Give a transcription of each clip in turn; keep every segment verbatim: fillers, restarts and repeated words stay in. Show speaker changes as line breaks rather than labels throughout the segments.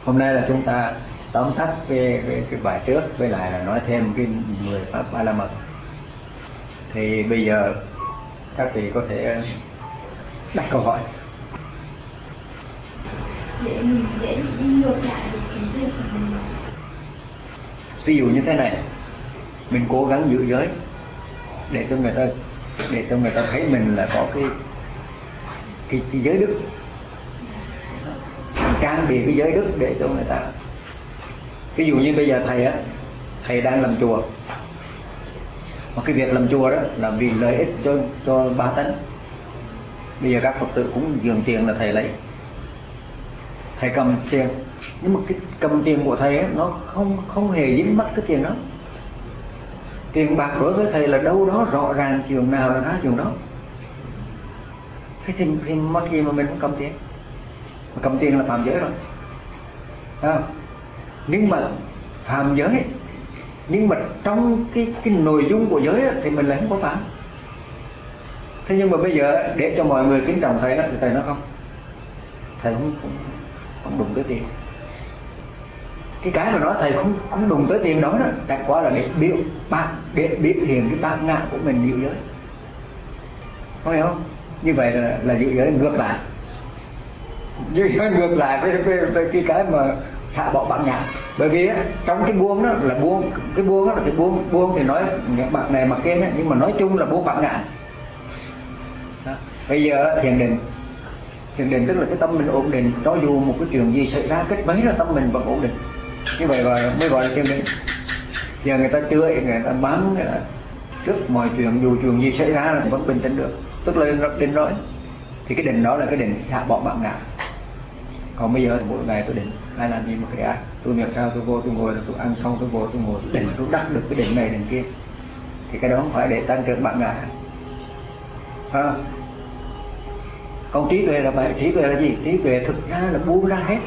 Hôm nay là chúng ta tóm tắt về, về cái bài trước, với lại là nói thêm cái mười pháp ba la mật. Thì bây giờ các vị có thể đặt câu hỏi.
Để mình dễ đi ngược lại được cái việc của mình.
Ví dụ như thế này, mình cố gắng giữ giới để cho người ta để cho người ta thấy mình là có cái cái, cái giới đức, trang bị cái giới đức để cho người ta. Ví dụ như bây giờ thầy á, thầy đang làm chùa, mà cái việc làm chùa đó là vì lợi ích cho cho ba tánh. Bây giờ các Phật tử cũng dường tiền là thầy lấy, thầy cầm tiền, nhưng mà cái cầm tiền của thầy ấy, nó không không hề dính mắc cái tiền đó. Tiền bạc đối với thầy là đâu đó rõ ràng, trường nào là ra trường đó. Thế thì, thì mắc gì mà mình không cầm tiền? Mà cầm tiền là phạm giới rồi, à, nhưng mà phạm giới, nhưng mà trong cái cái nội dung của giới ấy, thì mình lại không có phạm. Thế nhưng mà bây giờ để cho mọi người kính trọng thầy đó, thì thầy nói không, thầy không không, không đụng tới tiền. Cái cái mà nói thầy không không đụng tới tiền đó đó, chẳng qua là để biểu bạn để biểu hiện cái bát ngã của mình giữ giới, có hiểu không? Như vậy là là giữ giới ngược lại, giữ giới ngược lại với, với, với cái cái mà xả bỏ bát ngã. Bởi vì á, trong cái buông đó là buông, cái buông đó là cái buông buông thì nói bạc này bạc kia nhá, nhưng mà nói chung là buông bát ngã. Đó. Bây giờ thiền định, thiền định tức là cái tâm mình ổn định, cho dù một cái chuyện gì xảy ra cách mấy là tâm mình vẫn ổn định. Như vậy gọi mới gọi là thiền định. Giờ người ta chửi, người ta mắng, người ta trước mọi chuyện dù chuyện gì xảy ra là vẫn bình tĩnh được, tức là định nói. Thì cái định đó là cái định xả bỏ bát ngã. Còn bây giờ mỗi ngày tôi định ai làm gì mà cái ác, tôi niệm sao tôi vô tôi ngồi, tôi ăn xong tôi vô tôi ngồi, định tôi đắc được cái định này định kia, thì cái đó không phải để tăng trưởng bát ngã. À. Còn trí tuệ là vậy. Trí tuệ là gì? Trí tuệ thực ra là buông ra hết,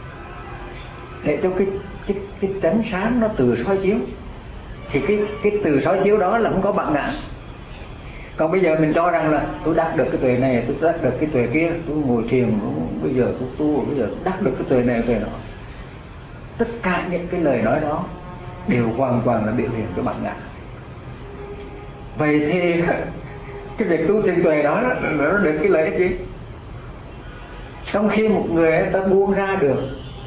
để cho cái cái cái chánh sáng nó từ soi chiếu. Thì cái cái từ soi chiếu đó là không có bát ngã. Còn bây giờ mình cho rằng là tôi đắc được cái tuệ này, tôi đắc được cái tuệ kia, tôi ngồi thiền, bây giờ tôi tu, bây giờ đắc được cái tuệ này tuệ đó. Tất cả những cái lời nói đó đều hoàn toàn là biểu hiện cho bát ngã. Vậy thì cái việc tu thiền tuệ đó nó được cái lợi ích gì? Trong khi một người ấy, ta buông ra được,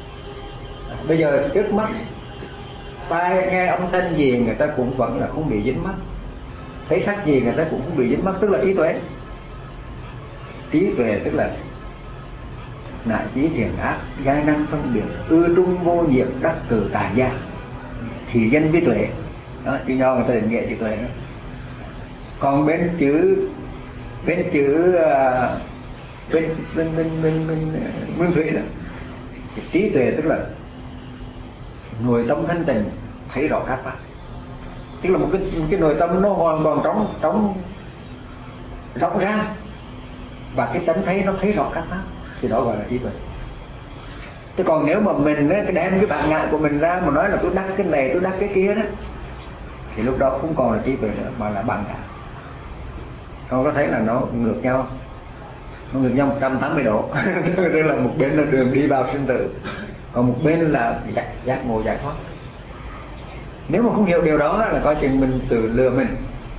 bây giờ trước mắt tai nghe âm thanh gì người ta cũng vẫn là không bị dính mắc, thấy sắc gì người ta cũng không bị dính mắc, tức là trí tuệ. Trí tuệ tức là nại trí thiền ác, giai năng phân biệt, ư trung vô nhiệt, đắc cử tài gia, thì danh với tuệ. Đó, chữ nho người ta định nghĩa chữ tuệ đó. Còn bên chữ bên chữ bên bên bên bên, bên nguyên thủy đó, trí tuệ tức là nội tâm thanh tịnh, thấy rõ các pháp. Tức là một cái cái nội tâm nó hoàn toàn trống trống rộng ra, và cái tánh thấy nó thấy rõ các pháp, thì đó gọi là trí tuệ. Thế còn nếu mà mình ấy, cái đem cái bản ngã của mình ra mà nói là tôi đắc cái này tôi đắc cái kia đó, thì lúc đó không còn là trí tuệ nữa mà là bản ngã. Con có thấy là nó ngược nhau, nó ngược nhau một trăm tám mươi độ. Tức là một bên là đường đi vào sinh tử, còn một bên là giác, giác ngộ giải thoát. Nếu mà không hiểu điều đó là coi chừng mình tự lừa mình.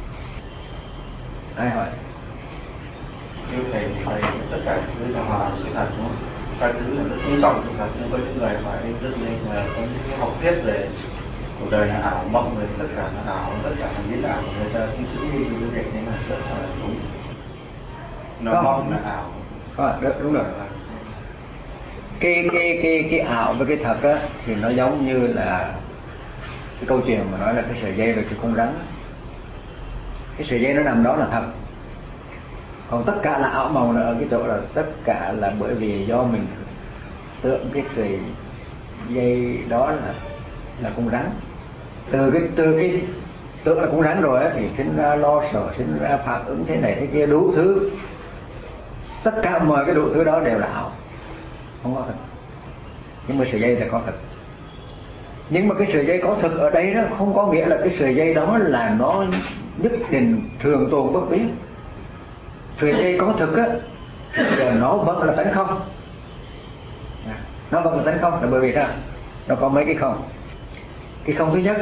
Ai hỏi?
Như thầy thầy tất cả những cái hòa sự thật đúng không? Các thứ là rất tôn trọng sự thật, nhưng có những người phải rất nên là có những học thuyết về cuộc đời là ảo mộng, rồi tất cả là ảo, tất cả là biến ảo, người ta cũng chứng minh cái việc này là rất là đúng. Nó mộng là ảo.
À, đúng, đúng rồi. Cái cái cái cái ảo với cái thật á thì nó giống như là cái câu chuyện mà nói là cái sợi dây và cái con rắn. Cái sợi dây nó nằm đó là thật, còn tất cả là ảo mộng là ở cái chỗ là tất cả là bởi vì do mình tưởng cái sợi dây đó là là con rắn. Từ cái từ cái tưởng là con rắn rồi á thì sinh ra lo sợ, sinh ra phản ứng thế này thế kia đủ thứ. Tất cả mọi cái đủ thứ đó đều là ảo, không có thật. Nhưng mà sợi dây là có thật. Nhưng mà cái sợi dây có thực ở đây đó không có nghĩa là cái sợi dây đó là nó nhất định thường tồn bất biến. Sợi dây có thực á thì nó vẫn là tánh không, nó vẫn là tánh không, là bởi vì sao? Nó có mấy cái không. Cái không thứ nhất,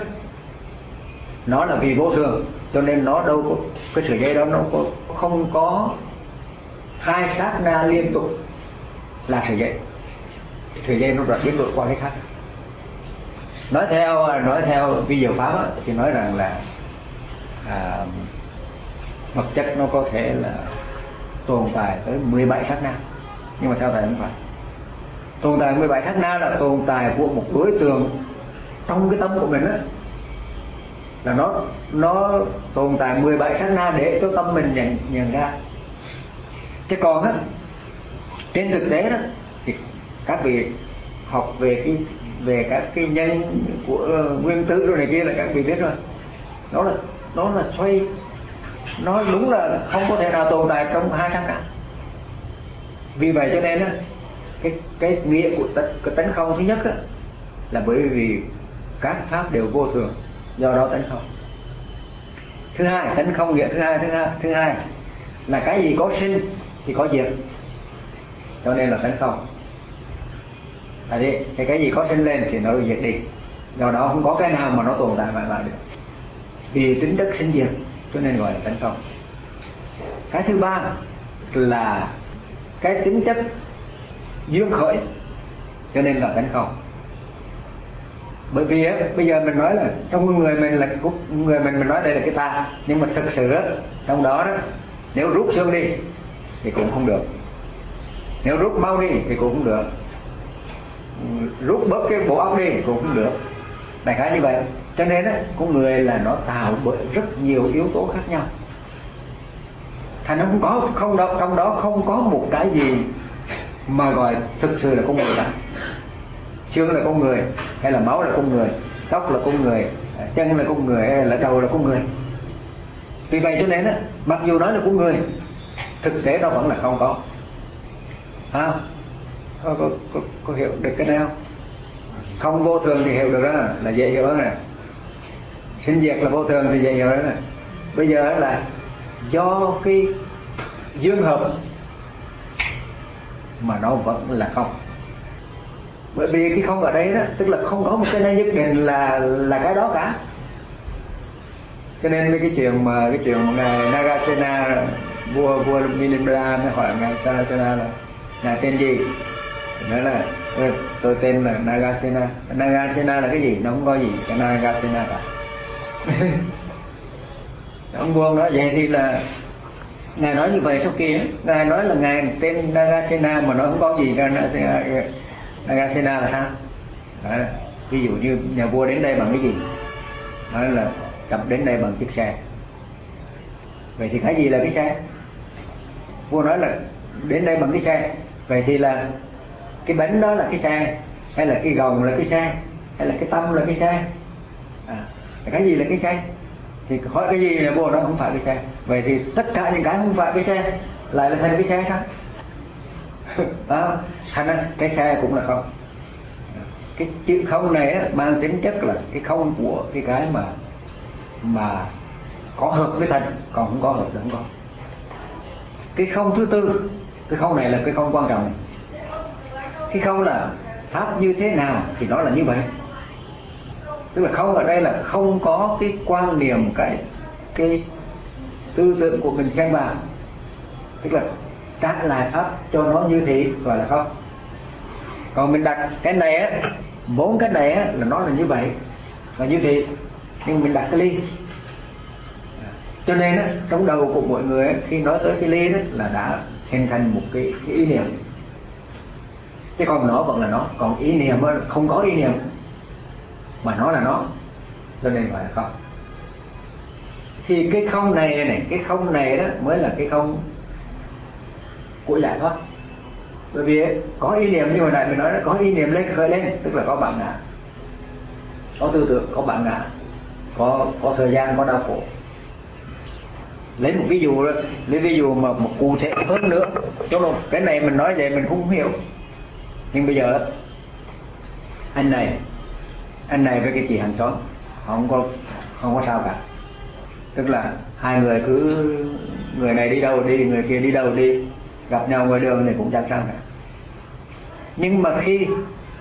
nó là vì vô thường, cho nên nó đâu có cái sợi dây đó, nó có, không có hai sát na liên tục là sợi dây. Sợi dây nó biến đổi qua cái khác. Nói theo nói theo vi diệu pháp á, thì nói rằng là à, vật chất nó có thể là tồn tại tới mười bảy sát na, nhưng mà theo thầy không phải. Tồn tại mười bảy sát na là tồn tại của một đối tượng trong cái tâm của mình á, là nó nó tồn tại mười bảy sát na để cho tâm mình nhận nhận ra. Chứ còn á, trên thực tế đó thì các vị học về cái về các cái nhân của nguyên tử rồi này kia là các vị biết rồi, nó là nó là xoay, nó đúng là không có thể nào tồn tại trong hai sát na. Vì vậy cho nên á, cái cái nghĩa của tánh, cái tánh không thứ nhất á, là bởi vì các pháp đều vô thường, do đó tánh không. Thứ hai, tánh không nghĩa thứ hai thứ hai thứ hai là cái gì có sinh thì có diệt, cho nên là tánh không. Tại vì cái cái gì có sinh lên thì nó diệt đi, do đó không có cái nào mà nó tồn tại mãi mãi được, vì tính chất sinh diệt cho nên gọi là tánh không. Cái thứ ba là cái tính chất dương khởi, cho nên là tánh không. Bởi vì á, bây giờ mình nói là trong người mình là người mình mình nói đây là cái ta, nhưng mà thực sự á, trong đó đó, nếu rút xương đi thì cũng không được, nếu rút máu đi thì cũng không được, rút bớt cái bộ óc đi cũng không được, đại khái như vậy. Cho nên á, con người là nó tạo bởi rất nhiều yếu tố khác nhau, thành nó không có không đâu, trong đó không có một cái gì mà gọi thực sự là con người cả. Xương là con người, hay là máu là con người, tóc là con người, chân là con người, hay là đầu là con người. Vì vậy cho nên á, mặc dù nói là con người, thực tế nó vẫn là không có. À, có, có, có, có hiểu được cái này không? Không vô thường thì hiểu được đó, là dễ hiểu đó nè. Sinh diệt là vô thường thì dễ hiểu đó nè. Bây giờ là do cái dương hợp mà nó vẫn là không. Bởi vì cái không ở đây đó, tức là không có một cái này nhất định là là cái đó cả. Cho nên với cái chuyện mà cái chuyện mà ngài Nagasena, vua vua Milinda mới hỏi ngài Nagasena là ngài tên gì, thì nói là tôi tên là Nagasena. Nagasena là cái gì? Nó không có gì cái Nagasena cả. Ông vua nói vậy thì là ngài nói như vậy, sau kia ngài nói là ngài tên Nagasena mà nó không có gì Nagasena. Nagasena là sao? Đó, ví dụ như nhà vua đến đây bằng cái gì? Nói là tập đến đây bằng chiếc xe. Vậy thì cái gì là cái xe? Vua nói là đến đây bằng cái xe. Vậy thì là cái bánh đó là cái xe, hay là cái gồng là cái xe, hay là cái tâm là cái xe? À, cái gì là cái xe? Thì hỏi cái gì là vua nó không phải cái xe. Vậy thì tất cả những cái không phải cái xe lại là thành cái xe sao? Đó, thành ra cái xe cũng là không. Cái chữ không này á, mang tính chất là cái không của cái cái mà mà có hợp với thành, còn không có hợp thì không có. Cái không thứ tư, cái không này là cái không quan trọng này. Cái không là pháp như thế nào thì nó là như vậy. Tức là không ở đây là không có cái quan niệm, cái cái tư tưởng của mình xem vào, tức là trả lại pháp cho nó như thế gọi là không. Còn mình đặt cái này á, bốn cái này á là nó là như vậy, là như thế, nhưng mình đặt cái ly. Cho nên á, trong đầu của mọi người á, khi nói tới cái ly đó là đã hình thành một cái, cái ý niệm. Chứ còn nó vẫn là nó, còn ý niệm á, không có ý niệm mà nó là nó, cho nên gọi là không. Thì cái không này này, cái không này đó mới là cái không của giải thoát. Bởi vì có ý niệm như hồi nãy mình nói đó, có ý niệm lên khởi lên, tức là có bản ngã, có tư tưởng, có bản ngã, có có thời gian, có đau khổ. Lấy một ví dụ đó, lấy ví dụ mà một cụ thể hơn nữa, đúng không? Cái này mình nói vậy mình cũng không hiểu. Nhưng bây giờ anh này, anh này với cái chị hàng xóm không có không có sao cả. Tức là hai người cứ người này đi đâu đi, người kia đi đâu đi, gặp nhau ngoài đường thì cũng chẳng sao cả. Nhưng mà khi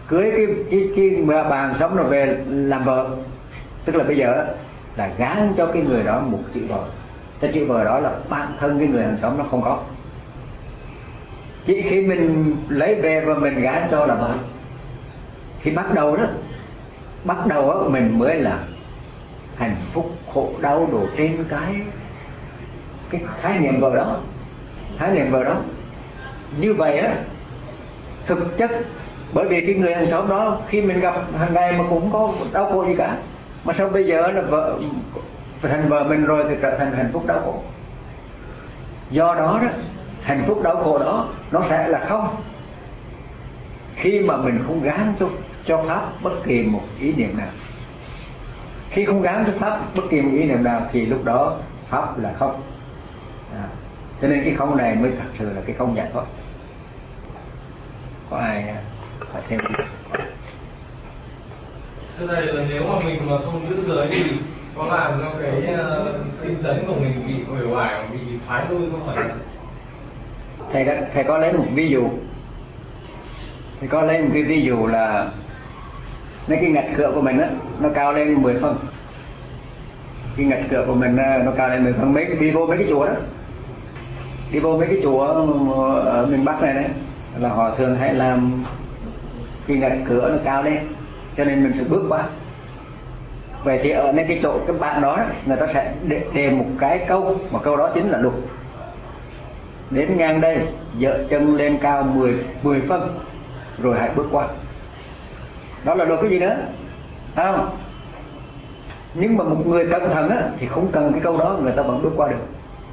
cưới cái cái cái bà hàng xóm rồi về làm vợ, tức là bây giờ là gán cho cái người đó một chữ vợ. Cái chữ vợ đó là bản thân cái người hàng xóm nó không có, chỉ khi mình lấy về và mình gán cho là vợ thì bắt đầu đó bắt đầu đó, mình mới là hạnh phúc khổ đau đổ trên cái cái khái niệm vợ đó, khái niệm vợ đó. Như vậy á, thực chất bởi vì cái người hàng xóm đó khi mình gặp hàng ngày mà cũng không có đau khổ gì cả, mà sao bây giờ là vợ thành vợ mình rồi thì trở thành hạnh phúc đau khổ. Do đó đó, hạnh phúc đau khổ đó nó sẽ là không khi mà mình không gán cho cho pháp bất kỳ một ý niệm nào. Khi không gán cho pháp bất kỳ một ý niệm nào thì lúc đó pháp là không. À, cho nên cái không này mới thật sự là cái không giải thoát. Có ai phải thêm gì?
Thưa thầy, là nếu mà mình mà không giữ giới thì có làm cho cái tinh tấn của mình bị uể oải, bị thoái lui không phải?
Thầy đã, thầy có lấy một ví dụ. Thầy có lấy một cái ví dụ là mấy cái ngạch cửa của mình á, nó cao lên mười phân. Cái ngạch cửa của mình nó cao lên mười phân. Mấy đi vô mấy cái chùa đó, đi vô mấy cái chùa ở miền Bắc này đấy, là họ thường hay làm cái ngạch cửa nó cao lên, cho nên mình phải bước qua. Vậy thì ở nơi cái chỗ cái bạn đó, người ta sẽ đề một cái câu, mà câu đó chính là luật. Đến ngang đây, dỡ chân lên cao mười phân, rồi hãy bước qua. Đó là luật cái gì nữa? Không? Nhưng mà một người cẩn thận á, thì không cần cái câu đó, người ta vẫn bước qua được.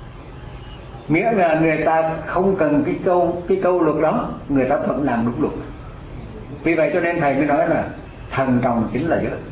Nghĩa là người ta không cần cái câu cái câu luật đó, người ta vẫn làm đúng luật. Vì vậy cho nên thầy mới nói là thần trọng chính là giới.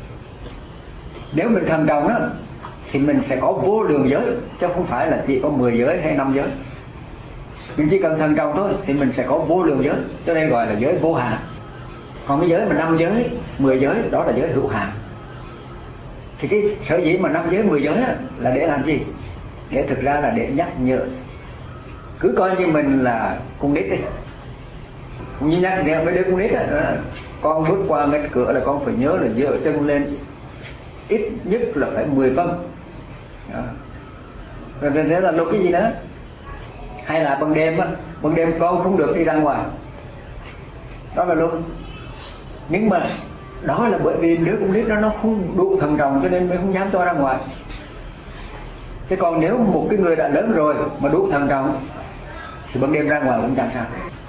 Nếu mình thần trọng đó thì mình sẽ có vô lượng giới, chứ không phải là chỉ có mười giới hay năm giới. Mình chỉ cần thần trọng thôi thì mình sẽ có vô lượng giới, cho nên gọi là giới vô hạn. Còn cái giới mà năm giới, mười giới đó là giới hữu hạn. Thì cái sở dĩ mà năm giới, mười giới là để làm gì? Để thực ra là để nhắc nhở. Cứ coi như mình là con nít đi, cũng như nhắc nhở mấy đứa con nít đó, con bước qua ngạch cửa là con phải nhớ là dỡ chân lên ít nhất là phải mười phân. Đó. Rồi thế là luật cái gì nữa? Hay là ban đêm á, ban đêm con không được đi ra ngoài, đó là luật. Nhưng mà đó là bởi vì đứa con nít đó nó không đủ thần trọng, cho nên mới không dám cho ra ngoài. Thế còn nếu một cái người đã lớn rồi mà đủ thần trọng thì ban đêm ra ngoài cũng chẳng sao,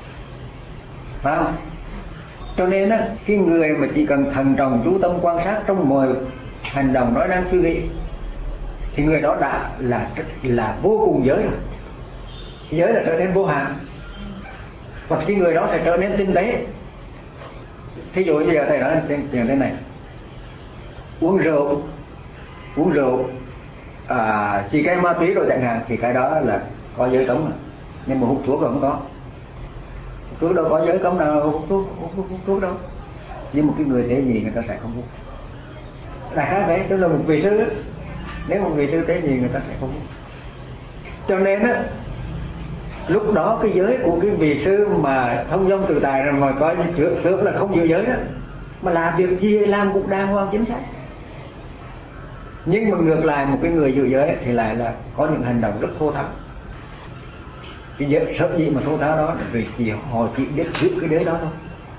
phải không? Cho nên á, cái người mà chỉ cần thần trọng chú tâm quan sát trong mọi hành động nói năng suy nghĩ thì người đó đã là là vô cùng giới rồi. Giới là trở nên vô hạn, và cái người đó sẽ trở nên tinh tế. Thí dụ bây giờ thầy nói chuyện thế này: uống rượu, uống rượu, à, xì cái ma túy rồi chẳng hạn, thì cái đó là có giới cấm mà. Nhưng mà hút thuốc là không có. Hút thuốc đâu có giới cấm nào, hút thuốc, hút, hút, hút thuốc đâu. Nhưng một cái người tế nhị người ta sẽ không hút. Là khác vậy, tức là một vị sư, nếu một vị sư tế nhị người ta sẽ không hút. Cho nên á, lúc đó cái giới của cái vị sư mà thông dong tự tại rồi mà coi trước trước là không giữ giới đó, mà làm việc gì làm cũng đàng hoàng chính xác. Nhưng mà ngược lại một cái người giữ giới thì lại là có những hành động rất thô tháo. Cái giới sở dĩ mà thô tháo đó là vì chỉ họ chỉ biết giữ cái giới đó thôi.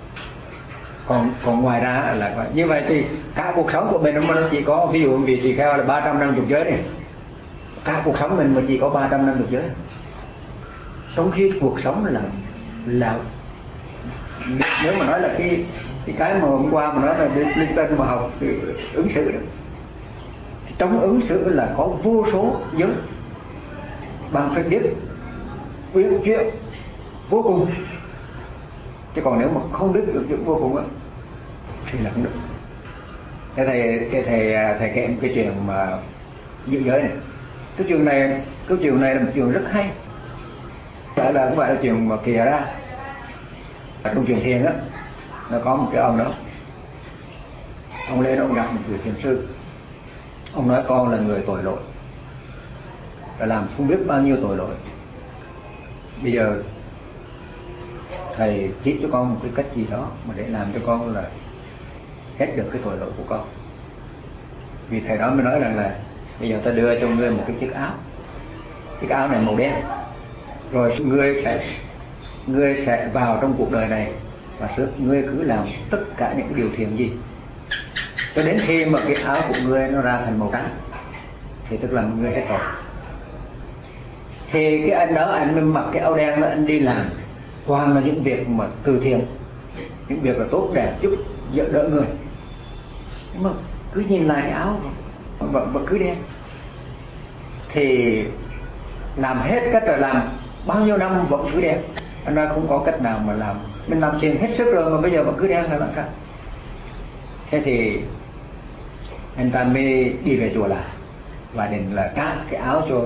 Còn còn ngoài ra là như vậy thì cả cuộc sống của mình mà nó chỉ có, ví dụ vị tỳ kheo là ba trăm năm mươi giới này, cả cuộc sống mình mà chỉ có ba trăm năm mươi giới. Trong khi cuộc sống là là nếu mà nói là cái cái cái mà hôm qua mà nói là linh tinh mà học thì ứng xử đó, thì trong ứng xử là có vô số giới, bằng phải biết uyển chuyển vô cùng. Chứ còn nếu mà không biết uyển chuyển vô cùng á thì là không được. Thế thầy thầy thầy thầy kể một cái chuyện mà giữ giới này. Cái chuyện này cái chuyện này là một chuyện rất hay. Phải là không phải là chuyện mà kìa ra. Trong chuyện thiền á, nó có một cái ông đó, ông lên ông gặp một người thiền sư. Ông nói con là người tội lỗi, đã làm không biết bao nhiêu tội lỗi. Bây giờ thầy chỉ cho con một cái cách gì đó mà để làm cho con là hết được cái tội lỗi của con. Vì thầy đó mới nói rằng là bây giờ ta đưa cho ngươi một cái chiếc áo, chiếc áo này màu đen, rồi ngươi sẽ ngươi sẽ vào trong cuộc đời này và ngươi cứ làm tất cả những cái điều thiện gì cho đến khi mà cái áo của ngươi nó ra thành màu trắng thì tức là ngươi hết rồi. Thì cái anh đó anh mới mặc cái áo đen đó, anh đi làm toàn là những việc mà từ thiện, những việc là tốt đẹp giúp đỡ người. Nhưng mà cứ nhìn lại cái áo vẫn vẫn cứ đen. Thì làm hết cách rồi, làm bao nhiêu năm vẫn cứ đen. Anh nói không có cách nào mà làm, mình làm tiền hết sức rồi mà bây giờ vẫn cứ đen là làm sao? Thế thì anh ta mới đi về chùa lại và định là trả cái áo cho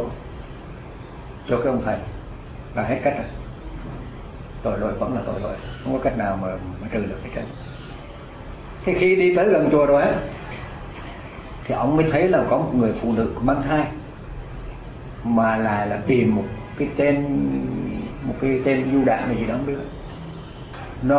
cho cái ông thầy, và hết cách rồi. Tội lỗi vẫn là tội lỗi, không có cách nào mà, mà trừ được cái trơn. Thì khi đi tới gần chùa rồi á, thì ông mới thấy là có một người phụ nữ mang thai, mà là là tìm một cái tên một cái tên du đạn này gì đó không biết. Nó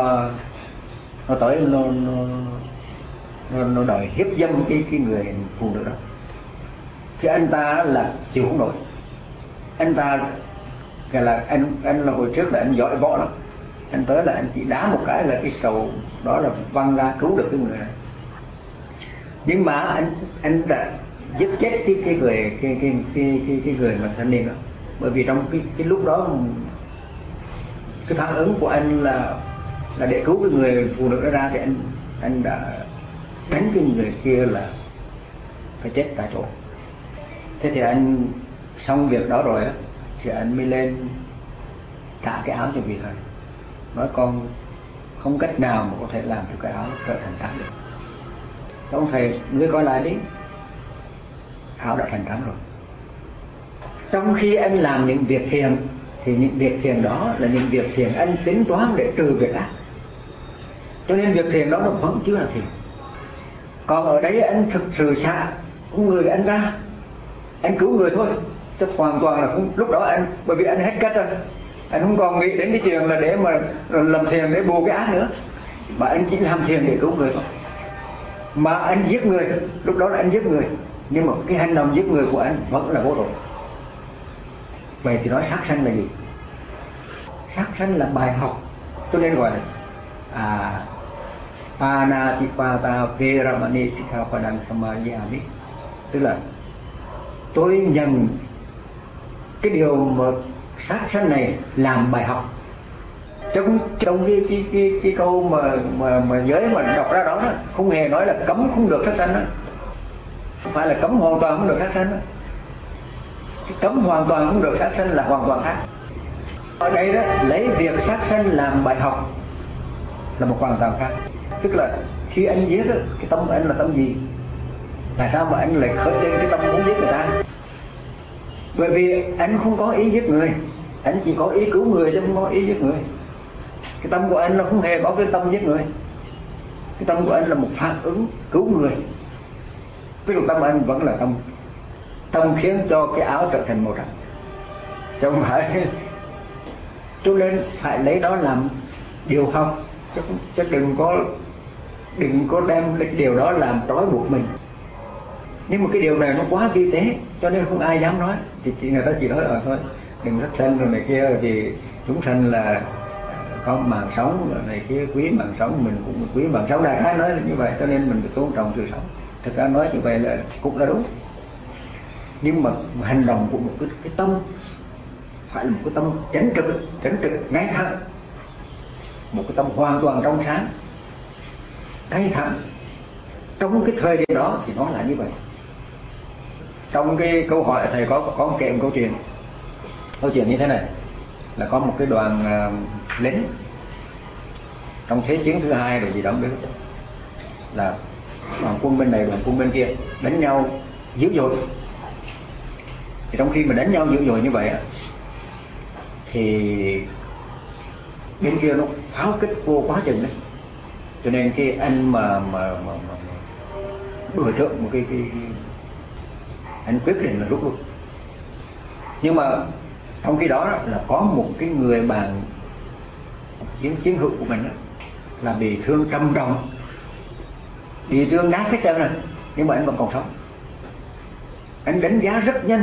nó tới nó nó nó, nó đòi hiếp dâm cái cái người phụ nữ đó. Thì anh ta là chịu không nổi. Anh ta gọi là anh anh là hồi trước là anh giỏi võ lắm. Anh tới là anh chỉ đá một cái là cái cầu đó là văng ra cứu được cái người này. Nhưng mà anh anh đã giết chết cái cái người cái cái cái cái, cái người mà thanh niên đó. Bởi vì trong cái cái lúc đó cái phản ứng của anh là là để cứu cái người phụ nữ đó ra, thì anh anh đã đánh cái người kia là phải chết tại chỗ. Thế thì anh xong việc đó rồi á, thì anh mới lên trả cái áo cho vị thầy, nói con không cách nào mà có thể làm cho cái áo trở thành trắng được. Ông thầy, ngươi coi lại đi, áo đã thành trắng rồi. Trong khi anh làm những việc thiện thì những việc thiện đó là những việc thiện anh tính toán để trừ việc ác, cho nên việc thiện đó nó vẫn chưa là thiện. Còn ở đấy anh thực sự xả con người anh ra, anh cứu người thôi, chứ hoàn toàn là không. Lúc đó anh bởi vì anh hết cách rồi, anh không còn nghĩ đến cái chuyện là để mà làm thiện để bù cái ác nữa, mà anh chỉ làm thiện để cứu người thôi. Mà anh giết người, lúc đó là anh giết người, nhưng mà cái hành động giết người của anh vẫn là vô tội. Vậy thì nói sát sanh là gì? Sát sanh là bài học, cho nên gọi là à, Panatipata Veramani Sikkhapadang Samadhiyami, tức là tôi nhận cái điều mà sát sanh này làm bài học. Trong trong cái cái cái cái câu mà mà mà giới mà đọc ra đó, đó không hề nói là cấm không được sát sanh đó, không phải là cấm hoàn toàn không được sát sanh đó. Cái cấm hoàn toàn không được sát sanh là hoàn toàn khác. Ở đây đó lấy việc sát sanh làm bài học là một hoàn toàn khác. Tức là khi anh giết đó, cái tâm anh là tâm gì? Tại sao mà anh lại khởi lên cái tâm muốn giết người ta? Bởi vì anh không có ý giết người, anh chỉ có ý cứu người chứ không có ý giết người. Cái tâm của anh nó không hề có cái tâm giết người. Cái tâm của anh là một phản ứng cứu người. Cái tâm anh vẫn là tâm tâm khiến cho cái áo trở thành màu trắng, chứ không phải. Cho nên phải lấy đó làm điều học, chứ, chứ đừng có đừng có đem cái điều đó làm trói buộc mình. Nhưng mà cái điều này nó quá vi tế, cho nên không ai dám nói. Chỉ, chỉ người ta chỉ nói ở thôi, đừng sát sanh rồi này kia, thì chúng sanh là có mạng sống rồi này kia, quý mạng sống, mình cũng quý mạng sống. Đại khái nói là như vậy, cho nên mình phải tôn trọng sự sống. Thực ra nói như vậy là cũng là đúng. Nhưng mà hành động của một cái, cái tâm phải là một cái tâm chánh trực, chánh trực ngay thẳng, một cái tâm hoàn toàn trong sáng, ngay thẳng. Trong cái thời điểm đó thì nó là như vậy. Trong cái câu hỏi thầy có có kể một câu chuyện, câu chuyện như thế này, là có một cái đoàn uh, lính trong thế chiến thứ hai rồi gì đó biết, là đoàn quân bên này đoàn quân bên kia đánh nhau dữ dội. Thì trong khi mà đánh nhau dữ dội như vậy thì bên kia nó pháo kích vô quá chừng đấy, cho nên cái anh mà mà mà, mà, mà đội trưởng một cái, cái, cái anh quyết định là rút luôn. Nhưng mà trong khi đó là có một cái người bạn chiến chiến hữu của mình đó, là bị thương trầm trọng, bị thương nát hết trơn rồi, nhưng mà anh vẫn còn sống. Anh đánh giá rất nhanh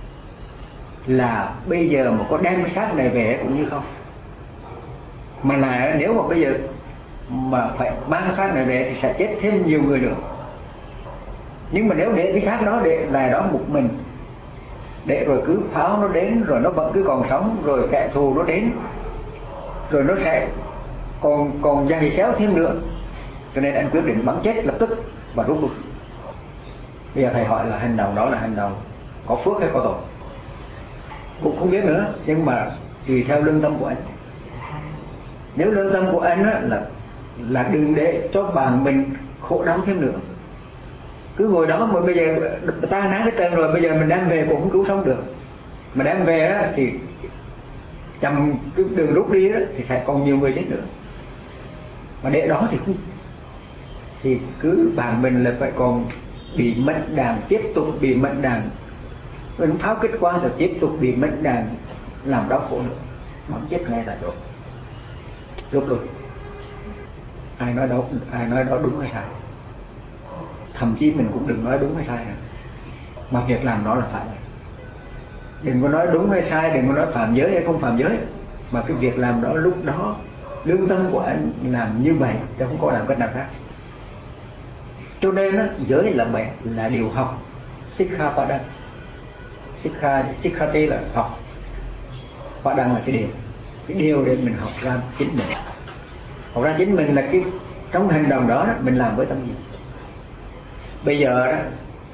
là bây giờ mà có đem cái xác này về cũng như không, mà là nếu mà bây giờ mà phải mang cái xác này về thì sẽ chết thêm nhiều người nữa. Nhưng mà nếu để cái xác đó để lại đó một mình, để rồi cứ pháo nó đến rồi nó vẫn cứ còn sống, rồi kẻ thù nó đến rồi nó sẽ còn còn dày xéo thêm nữa, cho nên anh quyết định bắn chết lập tức và rút lui. Bây giờ thầy hỏi là hành động đó là hành động có phước hay có tội, cũng không biết nữa, nhưng mà tùy theo lương tâm của anh. Nếu lương tâm của anh á, là là đừng để cho bạn mình khổ đau thêm nữa, cứ ngồi đó mà bây giờ ta nát hết trơn rồi, bây giờ mình đem về cũng không cứu sống được, mà đem về á, thì chầm cái đường rút đi đó, thì sẽ còn nhiều người chết nữa. Mà để đó thì không, thì cứ bạn mình là phải còn bị mệnh đàn, tiếp tục bị mệnh đàn, mình pháo kết quả rồi tiếp tục bị mệnh đàn làm đau khổ nữa, bắn chết ngay tại chỗ, rút lui. Ai nói đó, ai nói đó đúng hay sai, thậm chí mình cũng đừng nói đúng hay sai nữa, mà việc làm đó là phải. Đừng có nói đúng hay sai, đừng có nói phạm giới hay không phạm giới, mà cái việc làm đó lúc đó lương tâm của anh làm như vậy, chứ không có làm cách nào khác. Cho nên á, giới là bài là điều học, Sikha Padang, Sikha Sikhati là học, Padang là cái điều, cái điều để mình học ra chính mình. Học ra chính mình là cái trong hành động đó, đó mình làm với tâm gì. Bây giờ đó,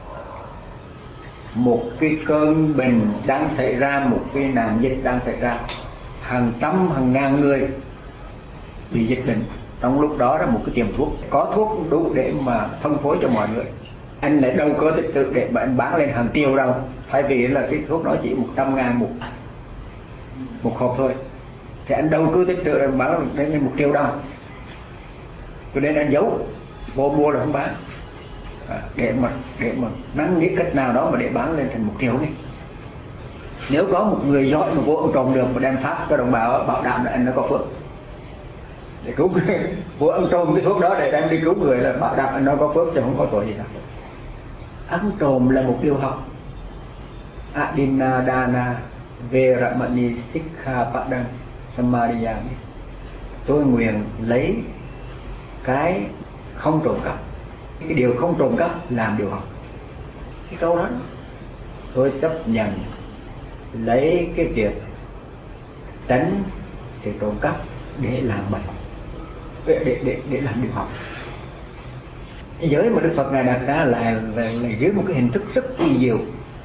một cái cơn bệnh đang xảy ra, một cái nạn dịch đang xảy ra, hàng trăm hàng ngàn người bị dịch bệnh. Trong lúc đó là một cái tiệm thuốc có thuốc đủ để mà phân phối cho mọi người, anh lại đầu cơ tích trữ để mà anh bán lên hàng triệu đồng, thay vì là cái thuốc đó chỉ một trăm ngàn một một hộp thôi, thì anh đầu cơ tích trữ anh bán lên một triệu đồng, cho nên anh giấu, vô mua là không bán, à, để mà để mà nắm nghĩ cách nào đó mà để bán lên thành một triệu này. Nếu có một người giỏi mà vô ông trộm được mà đem phát cho đồng bào, bảo đảm là anh nó có phước để cứu vô ông trộm cái thuốc đó để đem đi cứu người, là bảo đảm anh nó có phước chứ không có tội gì đâu. Ăn trộm là một điều học. Adina Dana Veramani Sikha Padang Samadhiyami. Tôi nguyện lấy cái không trộm cắp, cái điều không trộm cắp làm điều học. Cái câu đó tôi chấp nhận lấy cái việc tránh sự trộm cắp để làm bệnh, để để để, để làm điều học. Cái giới mà Đức Phật này đặt ra là, là, là dưới một cái hình thức rất kỳ diệu.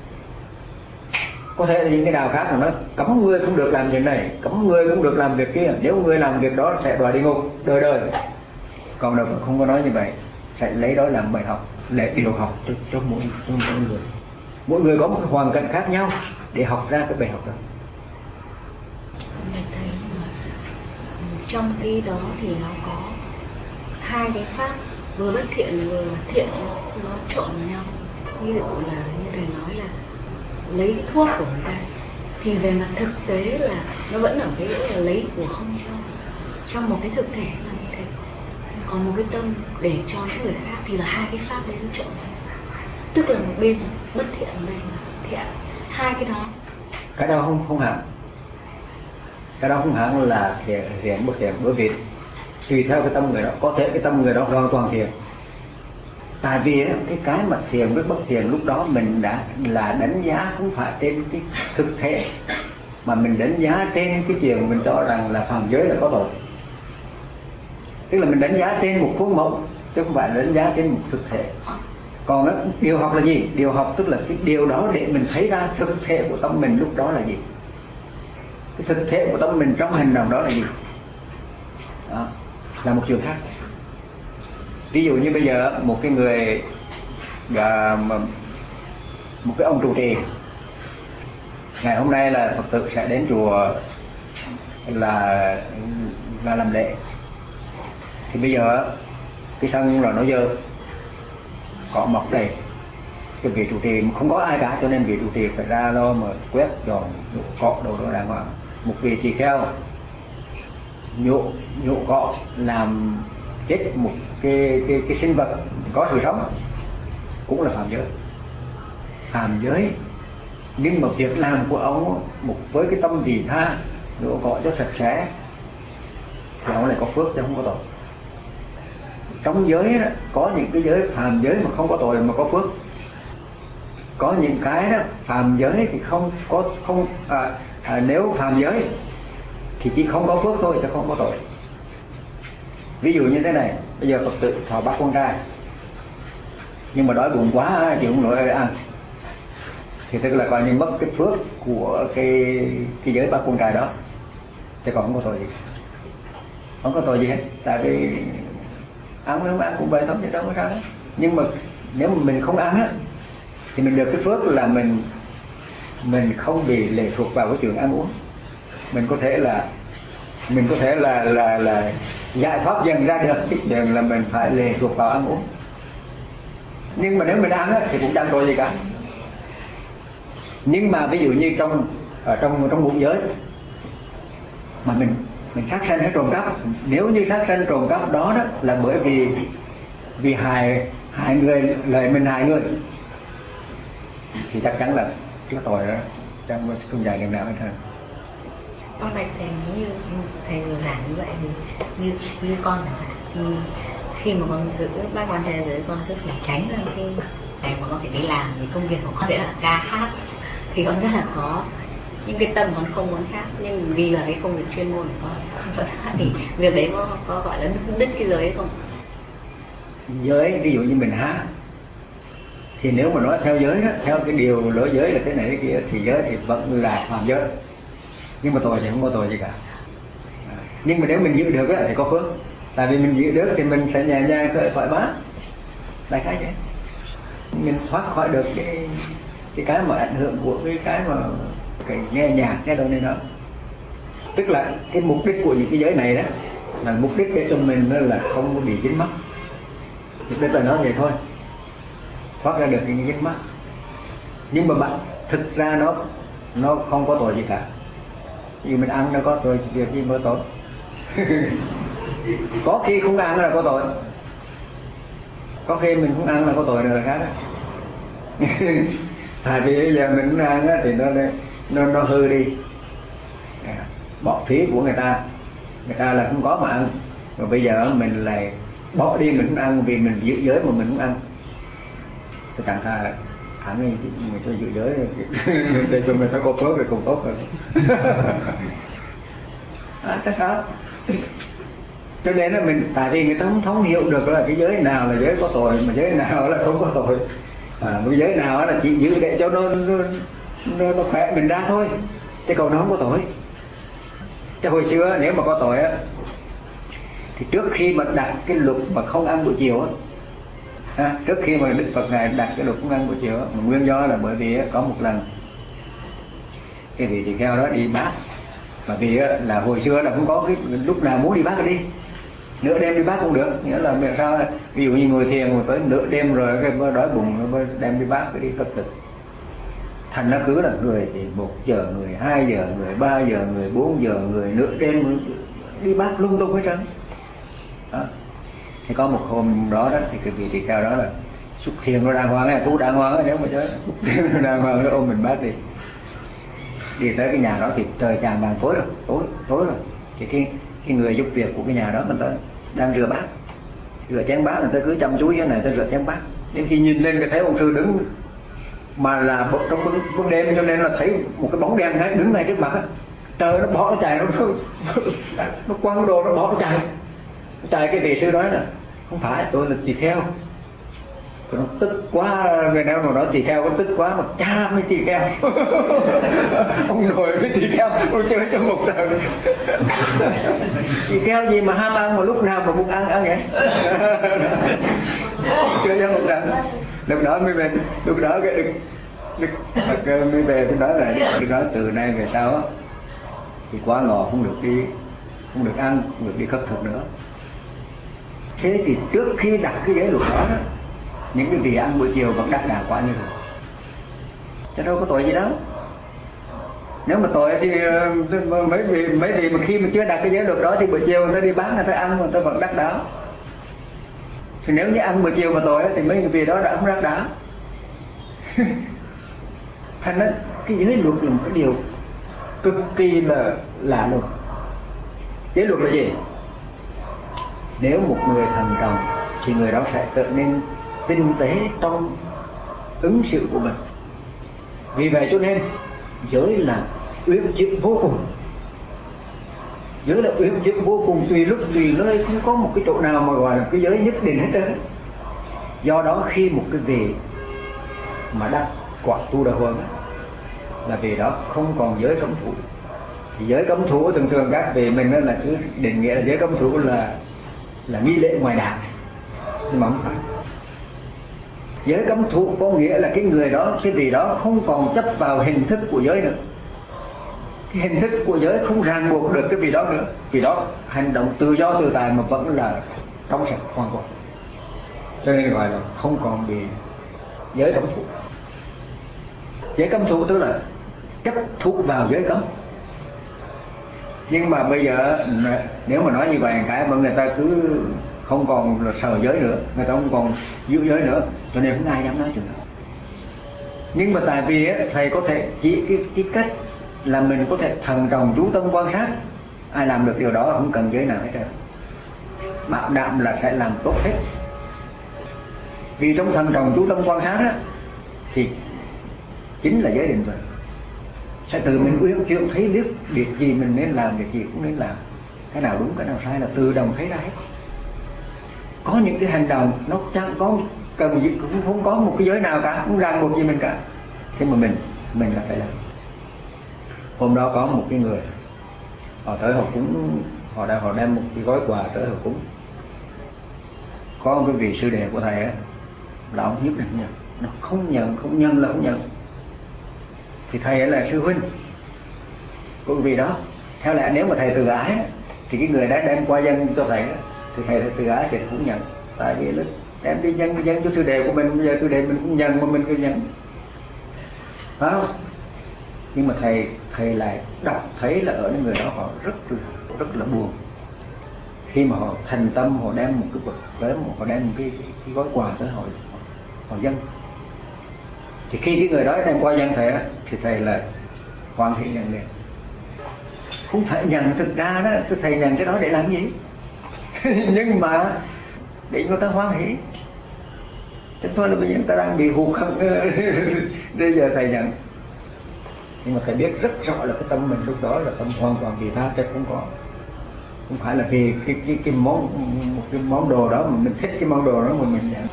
Có thể là những cái đạo khác là nó cấm ngươi không được làm việc này, cấm ngươi không được làm việc kia, nếu ngươi làm việc đó sẽ đọa địa ngục đời đời. Còn Đạo Phật không có nói như vậy, sẽ lấy đó làm bài học, để điều học cho, cho, mỗi, cho mỗi người. Mỗi người có một cái hoàn cảnh khác nhau để học ra cái bài học đó.
Mình thấy trong cái đó thì nó có hai cái pháp, vừa bất thiện vừa thiện, nó trộn vào nhau. Ví dụ là như thầy nói là lấy cái thuốc của người ta, thì về mặt thực tế là nó vẫn ở cái là lấy của không cho, trong một cái thực thể là như thế. Còn một cái tâm để cho những người khác thì là hai cái pháp đấy nó trộn, tức là một bên bất thiện, một bên là thiện, hai cái đó.
Cái đó không không hẳn, cái đó không hẳn là thiện thiện bất thiện, bởi vì tùy theo cái tâm người đó, có thể cái tâm người đó hoàn toàn thiện. Tại vì cái cái mà thiện với bất thiện lúc đó mình đã là đánh giá không phải trên cái thực thể, mà mình đánh giá trên cái chuyện mình cho rằng là phạm giới là có tội. Tức là mình đánh giá trên một khuôn mẫu chứ không phải đánh giá trên một thực thể. Còn đó, điều học là gì? Điều học tức là cái điều đó để mình thấy ra thực thể của tâm mình lúc đó là gì, cái thực thể của tâm mình trong hành động đó là gì, đó là một chuyện khác. Ví dụ như bây giờ một cái người, một cái ông trụ trì, ngày hôm nay là Phật tử sẽ đến chùa là là làm lễ, thì bây giờ cái sân là nó dơ, cỏ mọc đầy, cái vị trụ trì không có ai cả, cho nên vị trụ trì phải ra lo mà quét dọn cọ đồ đó đàng hoàng. Một vị tỳ kheo nhổ nhổ cỏ làm chết một cái cái cái sinh vật có sự sống cũng là phạm giới. Phạm giới, nhưng mà việc làm của ông một với cái tâm vị tha, nhổ cỏ cho sạch sẽ thì ông lại có phước chứ không có tội. Trong giới đó có những cái giới phạm giới mà không có tội mà có phước. Có những cái đó phạm giới thì không có không à, à, nếu phạm giới thì chỉ không có phước thôi chứ không có tội. Ví dụ như thế này, bây giờ Phật tử thọ bắt con trai nhưng mà đói bụng quá thì không nổi ăn, thì tức là coi như mất cái phước của cái cái giới bắt con trai đó, chứ còn không có tội gì, không có tội gì hết. Tại vì ăn không ăn cũng vậy thôi chứ đâu có sao đó. Nhưng mà nếu mà mình không ăn á thì mình được cái phước là mình mình không bị lệ thuộc vào cái chuyện ăn uống. Mình có thể là mình có thể là là là giải thoát dần ra được cái chuyện là mình phải lệ thuộc vào ăn uống. Nhưng mà nếu mình ăn á thì cũng chẳng tội gì cả. Nhưng mà ví dụ như trong ở trong trong ngũ giới mà mình mình sát sanh hay trộm cắp, nếu như sát sanh trộm cắp đó đó là bởi vì vì hại hại người, lợi mình hại người thì chắc chắn là cái tội đó trong không dài đường nào hết trơn.
Con bạch thầy, nếu như thầy vừa giảng như vậy thì như như con ừ, khi mà con giữ bác quan trai giới, con cứ phải tránh ra cái ngày mà con phải đi làm vì công việc của con sẽ là ca hát thì con rất là khó. Nhưng cái tâm con không muốn khác, nhưng vì là cái công việc chuyên môn của con con muốn hát thì việc đấy có, có gọi là đứt, đứt cái giới không?
Giới ví dụ như mình hát thì nếu mà nói theo giới đó, theo cái điều lối giới là thế này thế kia thì giới thì vẫn là phạm giới, nhưng mà tội thì không có tội gì cả. Nhưng mà nếu mình giữ được đó, thì có phước. Tại vì mình giữ được thì mình sẽ nhẹ nhàng thoải mái, đại khái vậy. Mình thoát khỏi được cái cái cái mà ảnh hưởng của cái cái mà cái nghe nhạc cái đồ này đó. Tức là cái mục đích của những cái giới này đó là mục đích để cho mình đó là không có bị dính mắc. Mục đích là nói vậy thôi, thoát ra được những dính mắc. Nhưng mà bạn thực ra nó nó không có tội gì cả. Vì mình ăn nó có tội việc gì mới tội. Có khi không ăn là có tội, có khi mình không ăn là có tội rồi khác. Tại vì bây giờ mình không ăn thì nó nó nó hư đi, bỏ phí của người ta, người ta là không có mà ăn, rồi bây giờ mình lại bỏ đi mình không ăn vì mình giữ giới mà mình không ăn. Tôi chẳng thà thẳng đi người cho giữ giới để cho người ta có phước rồi cũng tốt rồi. À, chắc sao? Cho nên là mình, tại vì người ta không thấu hiểu được là cái giới nào là giới có tội mà giới nào là không có tội. À, cái giới nào là chỉ giữ để cho nó nó, nó, nó khỏe mình ra thôi, chứ còn nó không có tội. Chứ hồi xưa nếu mà có tội á thì trước khi mà đặt cái luật mà không ăn buổi chiều á, à, trước khi mà Đức Phật ngài đặt cái luật không ăn buổi chiều á, mà nguyên do là bởi vì có một lần cái vị tỳ kheo đó đi bát, mà vì là hồi xưa là không có cái lúc nào muốn đi bát đi, nửa đêm đi bát cũng được, nghĩa là sao, ví dụ như ngồi thiền mà tới nửa đêm rồi cái đói bụng rồi đem đi bát cái đi cất thực. Thành nó cứ là người thì một giờ, người hai giờ, người ba giờ, người bốn giờ, người nửa đêm đi bát lung tung hết trơn. Đó. Thì có một hôm đó đó thì cái vị tỳ kheo đó là xuất thiền nó đàng hoàng, tu đàng hoàng nếu mà chứ xuất thiền nó đàng hoàng nó ôm mình bát đi. Đi tới cái nhà đó thì trời chàng vàng tối rồi, tối tối rồi. Thì cái cái người giúp việc của cái nhà đó người ta đang rửa bát, rửa chén bát, người ta cứ chăm chú cái này ta rửa chén bát. Đến khi nhìn lên cái thấy ông sư đứng mà là trong bóng đêm cho nên là thấy một cái bóng đen ngay đứng ngay trước mặt á, trời nó bỏ nó chạy, nó nó quăng đồ nó bỏ nó chạy, nó chạy. Cái vị sư nói là không phải, tôi là tỳ kheo. Nó tức quá, người nào mà nói tỳ kheo có tức quá mà cha mới tỳ kheo. Ông nội với tỳ kheo ông chơi trong một đời. Tỳ kheo gì mà ham ăn mà lúc nào mà muốn ăn ăn vậy. Chơi trong một đời. Lúc đó mới về, lúc đó cái đức đức mới về cái nói là đức nói từ nay về sau á thì quá ngọ không được đi, không được ăn, không được đi khất thực nữa. Thế thì trước khi đặt cái giới luật đó, đó những cái vị ăn buổi chiều vẫn đặt đàng quả như rồi, chứ đâu có tội gì đâu. Nếu mà tội thì mấy vị mấy vị mà khi mà chưa đạt cái giới luật đó thì buổi chiều người ta đi bán, người ta ăn, người ta vẫn đắc đạo. Thì nếu như ăn buổi chiều mà tội thì mấy vị đó đã không đắc đạo. Thành ra cái giới luật là một cái điều cực kỳ là lạ lùng. Giới luật là gì? Nếu một người thần trọng thì người đó sẽ trở nên tinh tế trong ứng xử của mình. Vì vậy cho nên giới là uyển chuyển vô cùng. Giới là uyển chuyển vô cùng, tùy lúc tùy nơi, không có một cái chỗ nào mà gọi là cái giới nhất định hết trơn. Do đó khi một cái vị mà đắc quả tu đà huân là vì đó không còn giới cấm thủ. Thì giới cấm thủ thường thường các vị mình đó là cứ định nghĩa là giới cấm thủ là là nghi lễ ngoài đạo, nhưng mà không phải. Giới cấm thủ có nghĩa là cái người đó, cái vị đó không còn chấp vào hình thức của giới nữa. Cái hình thức của giới không ràng buộc được cái vị đó nữa. Vì đó hành động tự do tự tại mà vẫn là trong sạch hoàn toàn. Cho nên gọi là không còn bị giới cấm thủ. Giới cấm thủ tức là chấp thuộc vào giới cấm. Nhưng mà bây giờ nếu mà nói như vậy cái mà người ta cứ không còn là sờ giới nữa, người ta không còn giữ giới nữa, cho nên không ai dám nói chuyện đó. Nhưng mà tại vì ấy, thầy có thể chỉ cái, cái cách là mình có thể thần trọng chú tâm quan sát, ai làm được điều đó không cần giới nào hết trơn, bảo đảm là sẽ làm tốt hết. Vì trong thần trọng chú tâm quan sát đó, thì chính là giới định tuệ. Sẽ tự mình uyển chuyển thấy biết việc gì mình nên làm, việc gì cũng nên làm, cái nào đúng cái nào sai là tự động thấy ra hết. Có những cái hành động nó chẳng có cần gì, cũng không có một cái giới nào cả, không ràng buộc gì mình cả, thế mà mình mình là phải làm. Hôm đó có một cái người họ tới họ cúng, họ đang họ đem một cái gói quà tới họ cúng. Có một cái vị sư đệ của thầy á, là ông nhất định nhận, nó không nhận, không nhận là không nhận. Thì thầy ấy là sư huynh của vị đó. Theo lẽ nếu mà thầy từ ái thì cái người đã đem qua dân cho thầy đó, thì thầy từ ái thì cũng nhận. Tại vì nó đem đi dân dân cho sư đệ của mình, bây giờ sư đệ mình cũng nhận mà mình cứ nhận, phải không? Nhưng mà thầy thầy lại đọc thấy là ở những người đó họ rất là rất là buồn khi mà họ thành tâm, họ đem một cái vật tới, họ đem một cái, cái gói quà tới họ họ dâng. Thì khi cái người đó đem qua dân thầy á, thì thầy là hoan hỷ nhận liền. Không phải nhận, thực ra đó thầy nhận cái đó để làm gì? Nhưng mà để người ta hoan hỷ. Chứ thôi là bây giờ người ta đang bị hụt không. Bây giờ thầy nhận. Nhưng mà thầy biết rất rõ là cái tâm mình lúc đó là tâm hoàn toàn vì tha, chứ không có, không phải là vì cái cái cái món một cái món đồ đó mà mình thích cái món đồ đó mà mình nhận.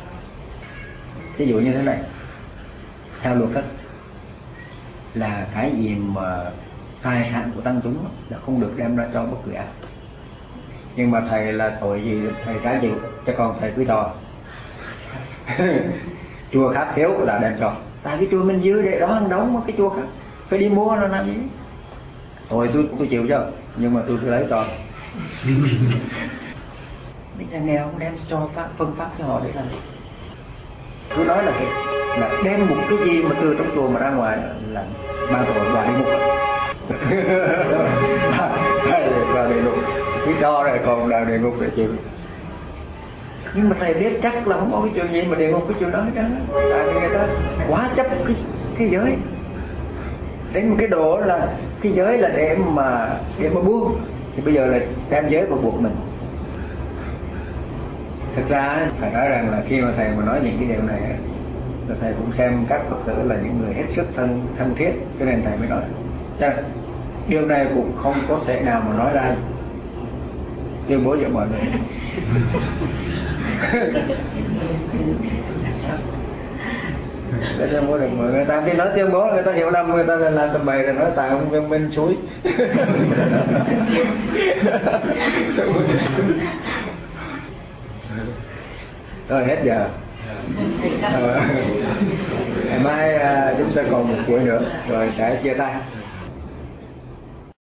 Ví dụ như thế này, theo luật đó, là cái gì mà tài sản của tăng chúng là không được đem ra cho bất cứ ai. Nhưng mà thầy là tội gì thầy trả chịu, cho còn thầy cứ cho. Chùa khác thiếu là đem cho, tại vì chùa mình dư để đó ăn đóng, cái chùa khác phải đi mua nó làm gì. Thôi tôi cũng tôi chịu cho, nhưng mà tôi cứ lấy cho. Mấy nhà nghèo không đem cho pháp, phân pháp cho họ để làm gì. Cứ nói là là đem một cái gì mà từ trong chùa mà ra ngoài là mang tội vào đi ngục. Thầy vào địa ngục, cứ cho rồi còn vào địa ngục để chịu. Nhưng mà thầy biết chắc là không có cái chuyện gì mà địa ngục cái chuyện đó hết đó. Tại vì người ta quá chấp cái cái giới. Đến một cái độ là cái giới là để mà để mà buông, thì bây giờ là đem giới mà buộc mình. Thực ra phải nói rằng là khi mà thầy mà nói những cái điều này là thầy cũng xem các Phật tử là những người hết sức thân thân thiết, cho nên thầy mới nói. Cho nên điều này cũng không có thể nào mà nói ra tuyên bố với mọi người. Để tuyên bố được mọi người ta khi nói tuyên bố người ta hiểu lầm, người ta làm tầm bậy rồi nói tại ông Viên Minh suối. Rồi hết giờ. Ngày mai chúng ta còn một buổi nữa rồi sẽ chia tay.